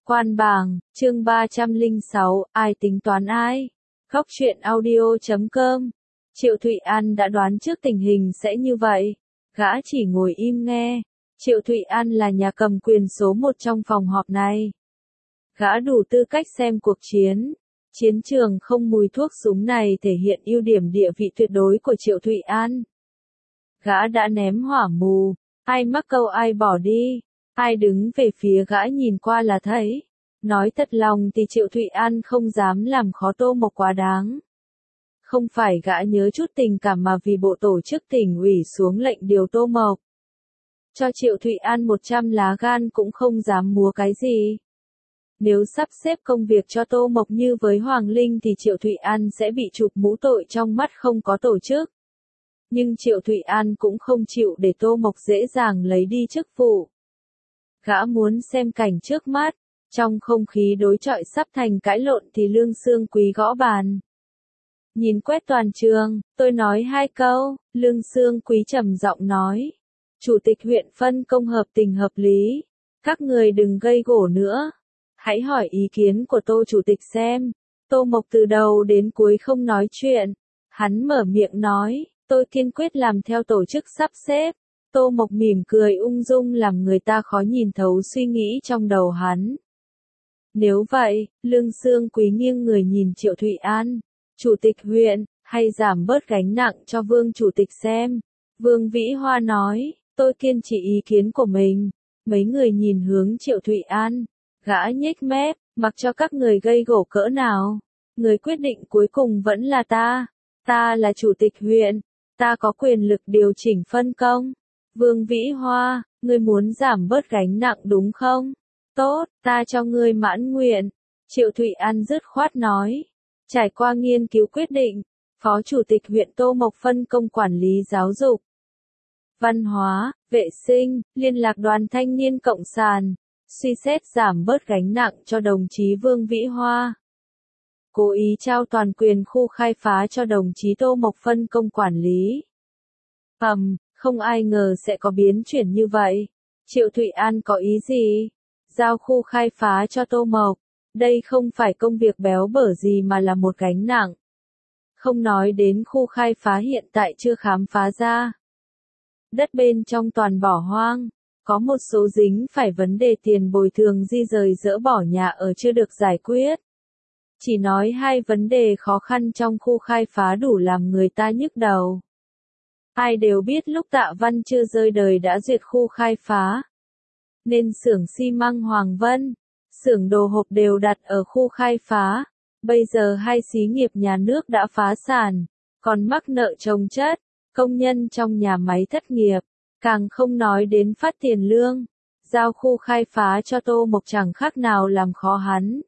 Quan bảng, chương 306, ai tính toán ai? Góc truyện audio.com. Triệu Thụy An đã đoán trước tình hình sẽ như vậy. Gã chỉ ngồi im nghe. Triệu Thụy An là nhà cầm quyền số một trong phòng họp này. Gã đủ tư cách xem cuộc chiến. Chiến trường không mùi thuốc súng này thể hiện ưu điểm địa vị tuyệt đối của Triệu Thụy An. Gã đã ném hỏa mù, ai mắc câu ai bỏ đi. Ai đứng về phía gã nhìn qua là thấy. Nói thật lòng thì Triệu Thụy An không dám làm khó Tô Mộc quá đáng. Không phải gã nhớ chút tình cảm mà vì bộ tổ chức tỉnh ủy xuống lệnh điều Tô Mộc. Cho Triệu Thụy An 100 lá gan cũng không dám múa cái gì. Nếu sắp xếp công việc cho Tô Mộc như với Hoàng Linh thì Triệu Thụy An sẽ bị chụp mũ tội trong mắt không có tổ chức. Nhưng Triệu Thụy An cũng không chịu để Tô Mộc dễ dàng lấy đi chức vụ. Gã muốn xem cảnh trước mắt, trong không khí đối chọi sắp thành cãi lộn thì Lương Xương Quý gõ bàn. Nhìn quét toàn trường, tôi nói 2 câu, Lương Xương Quý trầm giọng nói. Chủ tịch huyện phân công hợp tình hợp lý, các người đừng gây gổ nữa. Hãy hỏi ý kiến của Tô Chủ tịch xem. Tô Mộc từ đầu đến cuối không nói chuyện. Hắn mở miệng nói, tôi kiên quyết làm theo tổ chức sắp xếp. Tô Mộc mỉm cười ung dung làm người ta khó nhìn thấu suy nghĩ trong đầu hắn. Nếu vậy, Lương Xương Quý nghiêng người nhìn Triệu Thụy An, Chủ tịch huyện, hay giảm bớt gánh nặng cho Vương Chủ tịch xem. Vương Vĩ Hoa nói, tôi kiên trì ý kiến của mình. Mấy người nhìn hướng Triệu Thụy An, gã nhếch mép, mặc cho các người gây gổ cỡ nào. Người quyết định cuối cùng vẫn là ta. Ta là Chủ tịch huyện, ta có quyền lực điều chỉnh phân công. Vương Vĩ Hoa, ngươi muốn giảm bớt gánh nặng đúng không? Tốt, ta cho ngươi mãn nguyện. Triệu Thụy An dứt khoát nói. Trải qua nghiên cứu quyết định, Phó Chủ tịch huyện Tô Mộc phân công quản lý giáo dục, văn hóa, vệ sinh, liên lạc đoàn thanh niên cộng sản, suy xét giảm bớt gánh nặng cho đồng chí Vương Vĩ Hoa. Cố ý trao toàn quyền khu khai phá cho đồng chí Tô Mộc phân công quản lý. Không ai ngờ sẽ có biến chuyển như vậy. Triệu Thụy An có ý gì? Giao khu khai phá cho Tô Mộc. Đây không phải công việc béo bở gì mà là một gánh nặng. Không nói đến khu khai phá hiện tại chưa khám phá ra. Đất bên trong toàn bỏ hoang. Có một số dính phải vấn đề tiền bồi thường di rời dỡ bỏ nhà ở chưa được giải quyết. Chỉ nói 2 vấn đề khó khăn trong khu khai phá đủ làm người ta nhức đầu. Ai đều biết lúc Tạ Văn chưa rơi đời đã duyệt khu khai phá. Nên xưởng xi măng Hoàng Vân, xưởng đồ hộp đều đặt ở khu khai phá. Bây giờ 2 xí nghiệp nhà nước đã phá sản, còn mắc nợ chồng chất, công nhân trong nhà máy thất nghiệp, càng không nói đến phát tiền lương. Giao khu khai phá cho Tô Mộc chẳng khác nào làm khó hắn.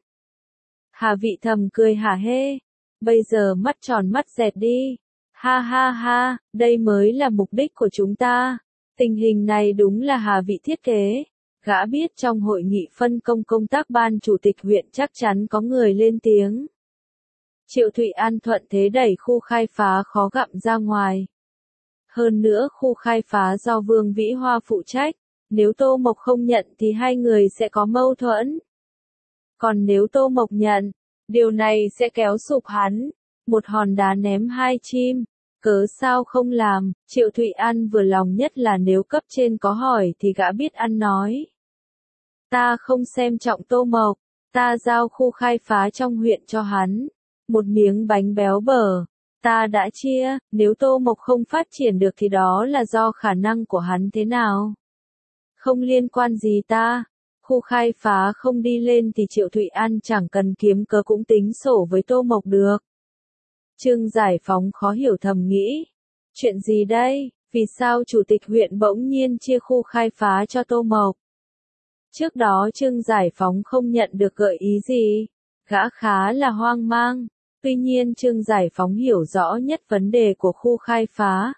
Hà Vị thầm cười hả hê, bây giờ mắt tròn mắt dẹt đi. Ha ha ha, đây mới là mục đích của chúng ta. Tình hình này đúng là Hà Vị thiết kế. Gã biết trong hội nghị phân công công tác ban chủ tịch huyện chắc chắn có người lên tiếng. Triệu Thụy An thuận thế đẩy khu khai phá khó gặm ra ngoài. Hơn nữa khu khai phá do Vương Vĩ Hoa phụ trách. Nếu Tô Mộc không nhận thì 2 người sẽ có mâu thuẫn. Còn nếu Tô Mộc nhận, điều này sẽ kéo sụp hắn. Một hòn đá ném 2 chim, cớ sao không làm. Triệu Thụy An vừa lòng nhất là nếu cấp trên có hỏi thì gã biết ăn nói. Ta không xem trọng Tô Mộc, ta giao khu khai phá trong huyện cho hắn. Một miếng bánh béo bở, ta đã chia, nếu Tô Mộc không phát triển được thì đó là do khả năng của hắn thế nào. Không liên quan gì ta. Khu khai phá không đi lên thì Triệu Thụy An chẳng cần kiếm cớ cũng tính sổ với Tô Mộc được. Trương Giải Phóng khó hiểu thầm nghĩ. Chuyện gì đây? Vì sao Chủ tịch huyện bỗng nhiên chia khu khai phá cho Tô Mộc? Trước đó Trương Giải Phóng không nhận được gợi ý gì. Gã khá là hoang mang. Tuy nhiên Trương Giải Phóng hiểu rõ nhất vấn đề của khu khai phá.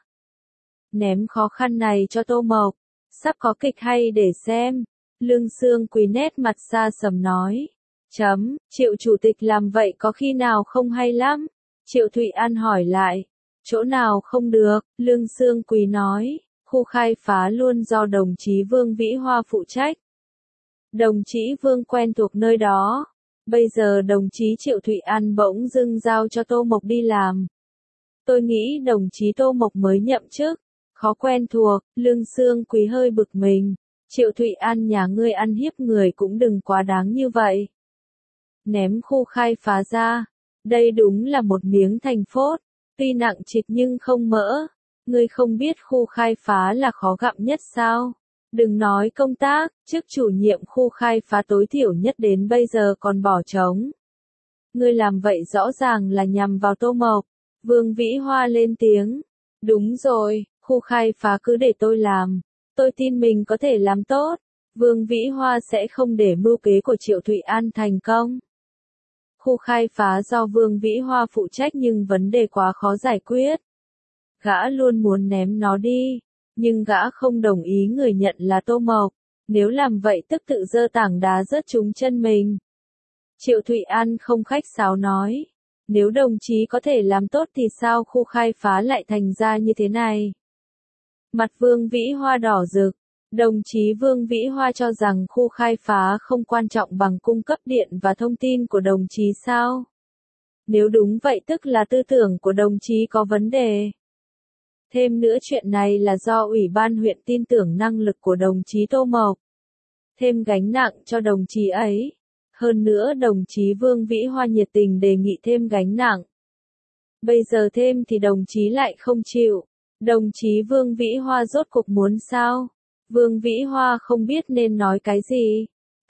Ném khó khăn này cho Tô Mộc. Sắp có kịch hay để xem. Lương Xương Quý nét mặt xa sầm nói. Triệu Chủ tịch làm vậy có khi nào không hay lắm? Triệu Thụy An hỏi lại. Chỗ nào không được? Lương Xương Quý nói. Khu khai phá luôn do đồng chí Vương Vĩ Hoa phụ trách. Đồng chí Vương quen thuộc nơi đó. Bây giờ đồng chí Triệu Thụy An bỗng dưng giao cho Tô Mộc đi làm. Tôi nghĩ đồng chí Tô Mộc mới nhậm chức, khó quen thuộc. Lương Xương Quý hơi bực mình. Triệu Thụy An nhà ngươi ăn hiếp người cũng đừng quá đáng như vậy. Ném khu khai phá ra. Đây đúng là một miếng thành phốt. Tuy nặng trịch nhưng không mỡ. Ngươi không biết khu khai phá là khó gặm nhất sao? Đừng nói công tác, chức chủ nhiệm khu khai phá tối thiểu nhất đến bây giờ còn bỏ trống. Ngươi làm vậy rõ ràng là nhằm vào Tô Mộc. Vương Vĩ Hoa lên tiếng. Đúng rồi, khu khai phá cứ để tôi làm. Tôi tin mình có thể làm tốt. Vương Vĩ Hoa sẽ không để mưu kế của Triệu Thụy An thành công. Khu khai phá do Vương Vĩ Hoa phụ trách nhưng vấn đề quá khó giải quyết. Gã luôn muốn ném nó đi, nhưng gã không đồng ý người nhận là Tô Mộc. Nếu làm vậy tức tự giơ tảng đá rớt trúng chân mình. Triệu Thụy An không khách sáo nói. Nếu đồng chí có thể làm tốt thì sao khu khai phá lại thành ra như thế này? Mặt Vương Vĩ Hoa đỏ rực. Đồng chí Vương Vĩ Hoa cho rằng khu khai phá không quan trọng bằng cung cấp điện và thông tin của đồng chí sao? Nếu đúng vậy tức là tư tưởng của đồng chí có vấn đề. Thêm nữa chuyện này là do Ủy ban huyện tin tưởng năng lực của đồng chí Tô Mộc. Thêm gánh nặng cho đồng chí ấy. Hơn nữa đồng chí Vương Vĩ Hoa nhiệt tình đề nghị thêm gánh nặng. Bây giờ thêm thì đồng chí lại không chịu. Đồng chí Vương Vĩ Hoa rốt cuộc muốn sao? Vương Vĩ Hoa không biết nên nói cái gì.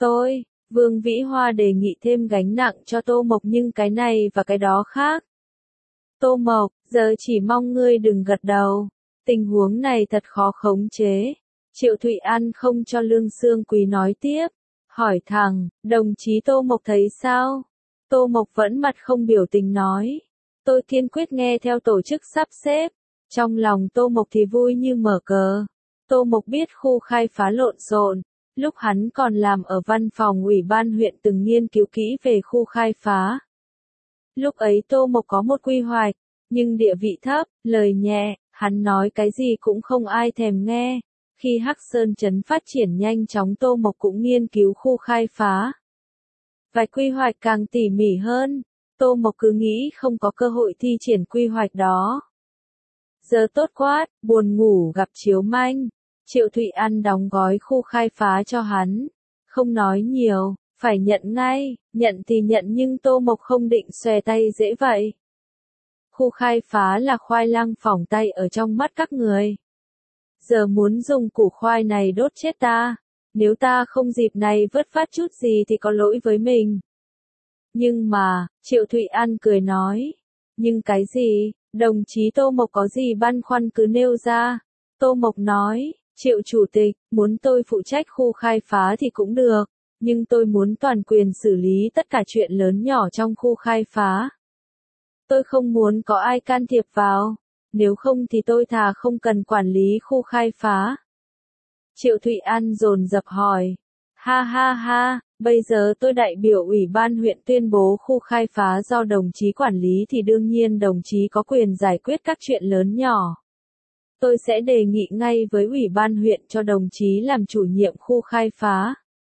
Vương Vĩ Hoa đề nghị thêm gánh nặng cho Tô Mộc nhưng cái này và cái đó khác. Tô Mộc, giờ chỉ mong ngươi đừng gật đầu. Tình huống này thật khó khống chế. Triệu Thụy An không cho Lương Xương Quý nói tiếp. Hỏi thẳng, đồng chí Tô Mộc thấy sao? Tô Mộc vẫn mặt không biểu tình nói. Tôi kiên quyết nghe theo tổ chức sắp xếp. Trong lòng Tô Mộc thì vui như mở cờ. Tô Mộc biết khu khai phá lộn xộn. Lúc hắn còn làm ở văn phòng ủy ban huyện từng nghiên cứu kỹ về khu khai phá. Lúc ấy Tô Mộc có một quy hoạch, nhưng địa vị thấp, lời nhẹ, hắn nói cái gì cũng không ai thèm nghe. Khi Hắc Sơn Trấn phát triển nhanh chóng Tô Mộc cũng nghiên cứu khu khai phá. Vạch quy hoạch càng tỉ mỉ hơn, Tô Mộc cứ nghĩ không có cơ hội thi triển quy hoạch đó. Giờ tốt quá, buồn ngủ gặp chiếu manh. Triệu Thụy An đóng gói khu khai phá cho hắn. Không nói nhiều, phải nhận ngay, nhận thì nhận nhưng Tô Mộc không định xòe tay dễ vậy. Khu khai phá là khoai lang phỏng tay ở trong mắt các người. Giờ muốn dùng củ khoai này đốt chết ta. Nếu ta không dịp này vớt phát chút gì thì có lỗi với mình. Nhưng mà, Triệu Thụy An cười nói. Nhưng cái gì, đồng chí Tô Mộc có gì băn khoăn cứ nêu ra. Tô Mộc nói, Triệu Chủ tịch, muốn tôi phụ trách khu khai phá thì cũng được. Nhưng tôi muốn toàn quyền xử lý tất cả chuyện lớn nhỏ trong khu khai phá. Tôi không muốn có ai can thiệp vào. Nếu không thì tôi thà không cần quản lý khu khai phá. Triệu Thụy An dồn dập hỏi. Ha ha ha, bây giờ tôi đại biểu ủy ban huyện tuyên bố khu khai phá do đồng chí quản lý thì đương nhiên đồng chí có quyền giải quyết các chuyện lớn nhỏ. Tôi sẽ đề nghị ngay với ủy ban huyện cho đồng chí làm chủ nhiệm khu khai phá.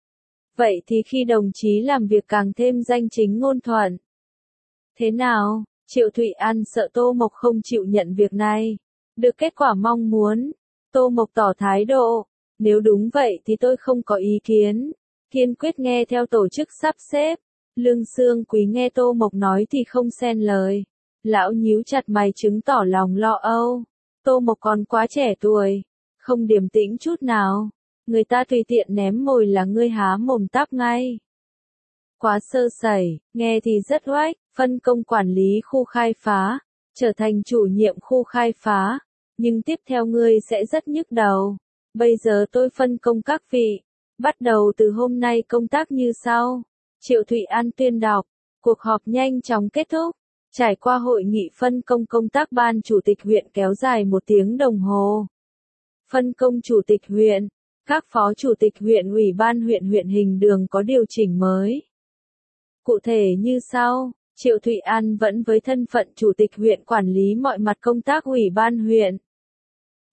Vậy thì khi đồng chí làm việc càng thêm danh chính ngôn thuận. Thế nào? Triệu Thụy An sợ Tô Mộc không chịu nhận việc này. Được kết quả mong muốn. Tô Mộc tỏ thái độ. Nếu đúng vậy thì tôi không có ý kiến. Kiên quyết nghe theo tổ chức sắp xếp. Lương Xương Quý nghe Tô Mộc nói thì không xen lời. Lão nhíu chặt mày chứng tỏ lòng lo âu. Tô Mộc còn quá trẻ tuổi. Không điềm tĩnh chút nào. Người ta tùy tiện ném mồi là ngươi há mồm táp ngay. Quá sơ sẩy, nghe thì rất oách, phân công quản lý khu khai phá, trở thành chủ nhiệm khu khai phá, nhưng tiếp theo ngươi sẽ rất nhức đầu. Bây giờ tôi phân công các vị, bắt đầu từ hôm nay công tác như sau. Triệu Thụy An tuyên đọc, cuộc họp nhanh chóng kết thúc, trải qua hội nghị phân công công tác ban chủ tịch huyện kéo dài 1 tiếng đồng hồ. Phân công chủ tịch huyện, các phó chủ tịch huyện ủy ban huyện Hình Đường có điều chỉnh mới. Cụ thể như sau, Triệu Thụy An vẫn với thân phận chủ tịch huyện quản lý mọi mặt công tác ủy ban huyện.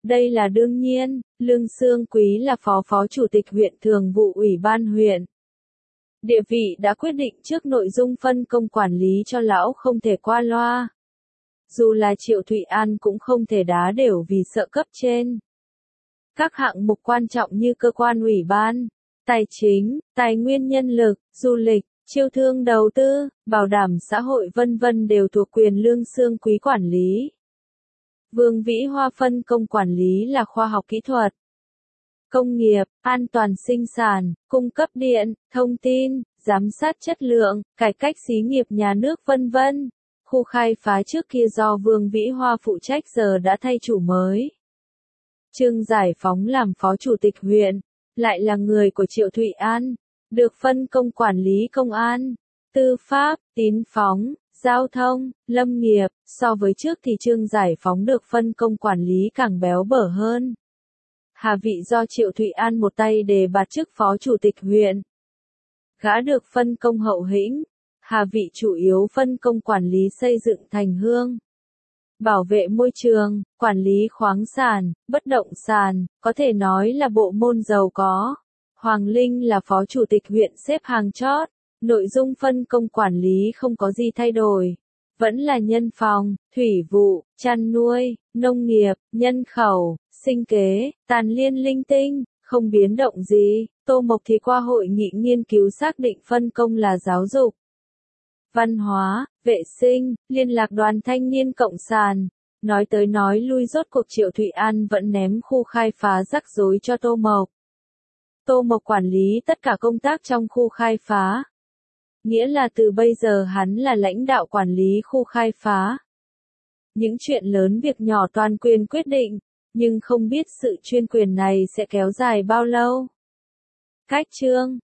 Đây là đương nhiên, Lương Xương Quý là phó chủ tịch huyện thường vụ ủy ban huyện. Địa vị đã quyết định trước nội dung phân công quản lý cho lão không thể qua loa. Dù là Triệu Thụy An cũng không thể đá đều vì sợ cấp trên. Các hạng mục quan trọng như cơ quan ủy ban, tài chính, tài nguyên nhân lực, du lịch, chiêu thương đầu tư, bảo đảm xã hội vân vân đều thuộc quyền Lương Xương Quý quản lý. Vương Vĩ Hoa phân công quản lý là khoa học kỹ thuật, công nghiệp, an toàn sinh sản, cung cấp điện, thông tin, giám sát chất lượng, cải cách xí nghiệp nhà nước vân vân. Khu khai phá trước kia do Vương Vĩ Hoa phụ trách giờ đã thay chủ mới. Trương Giải Phóng làm phó chủ tịch huyện, lại là người của Triệu Thụy An, được phân công quản lý công an, tư pháp, tín phóng, giao thông, lâm nghiệp. So với trước thì Trương Giải Phóng được phân công quản lý càng béo bở hơn. Hà Vị do Triệu Thụy An một tay đề bạt chức phó chủ tịch huyện. Gã được phân công Hậu Hĩnh. Hà Vị chủ yếu phân công quản lý xây dựng thành hương, bảo vệ môi trường, quản lý khoáng sản, bất động sản, có thể nói là bộ môn giàu có. Hoàng Linh là phó chủ tịch huyện xếp hàng chót, nội dung phân công quản lý không có gì thay đổi. Vẫn là nhân phòng, thủy vụ, chăn nuôi, nông nghiệp, nhân khẩu, sinh kế, tàn liên linh tinh, không biến động gì. Tô Mộc thì qua hội nghị nghiên cứu xác định phân công là giáo dục, văn hóa, vệ sinh, liên lạc đoàn thanh niên cộng sản. Nói tới nói lui rốt cuộc Triệu Thụy An vẫn ném khu khai phá rắc rối cho Tô Mộc. Tô Mộc quản lý tất cả công tác trong khu khai phá. Nghĩa là từ bây giờ hắn là lãnh đạo quản lý khu khai phá. Những chuyện lớn việc nhỏ toàn quyền quyết định, nhưng không biết sự chuyên quyền này sẽ kéo dài bao lâu. Cách chương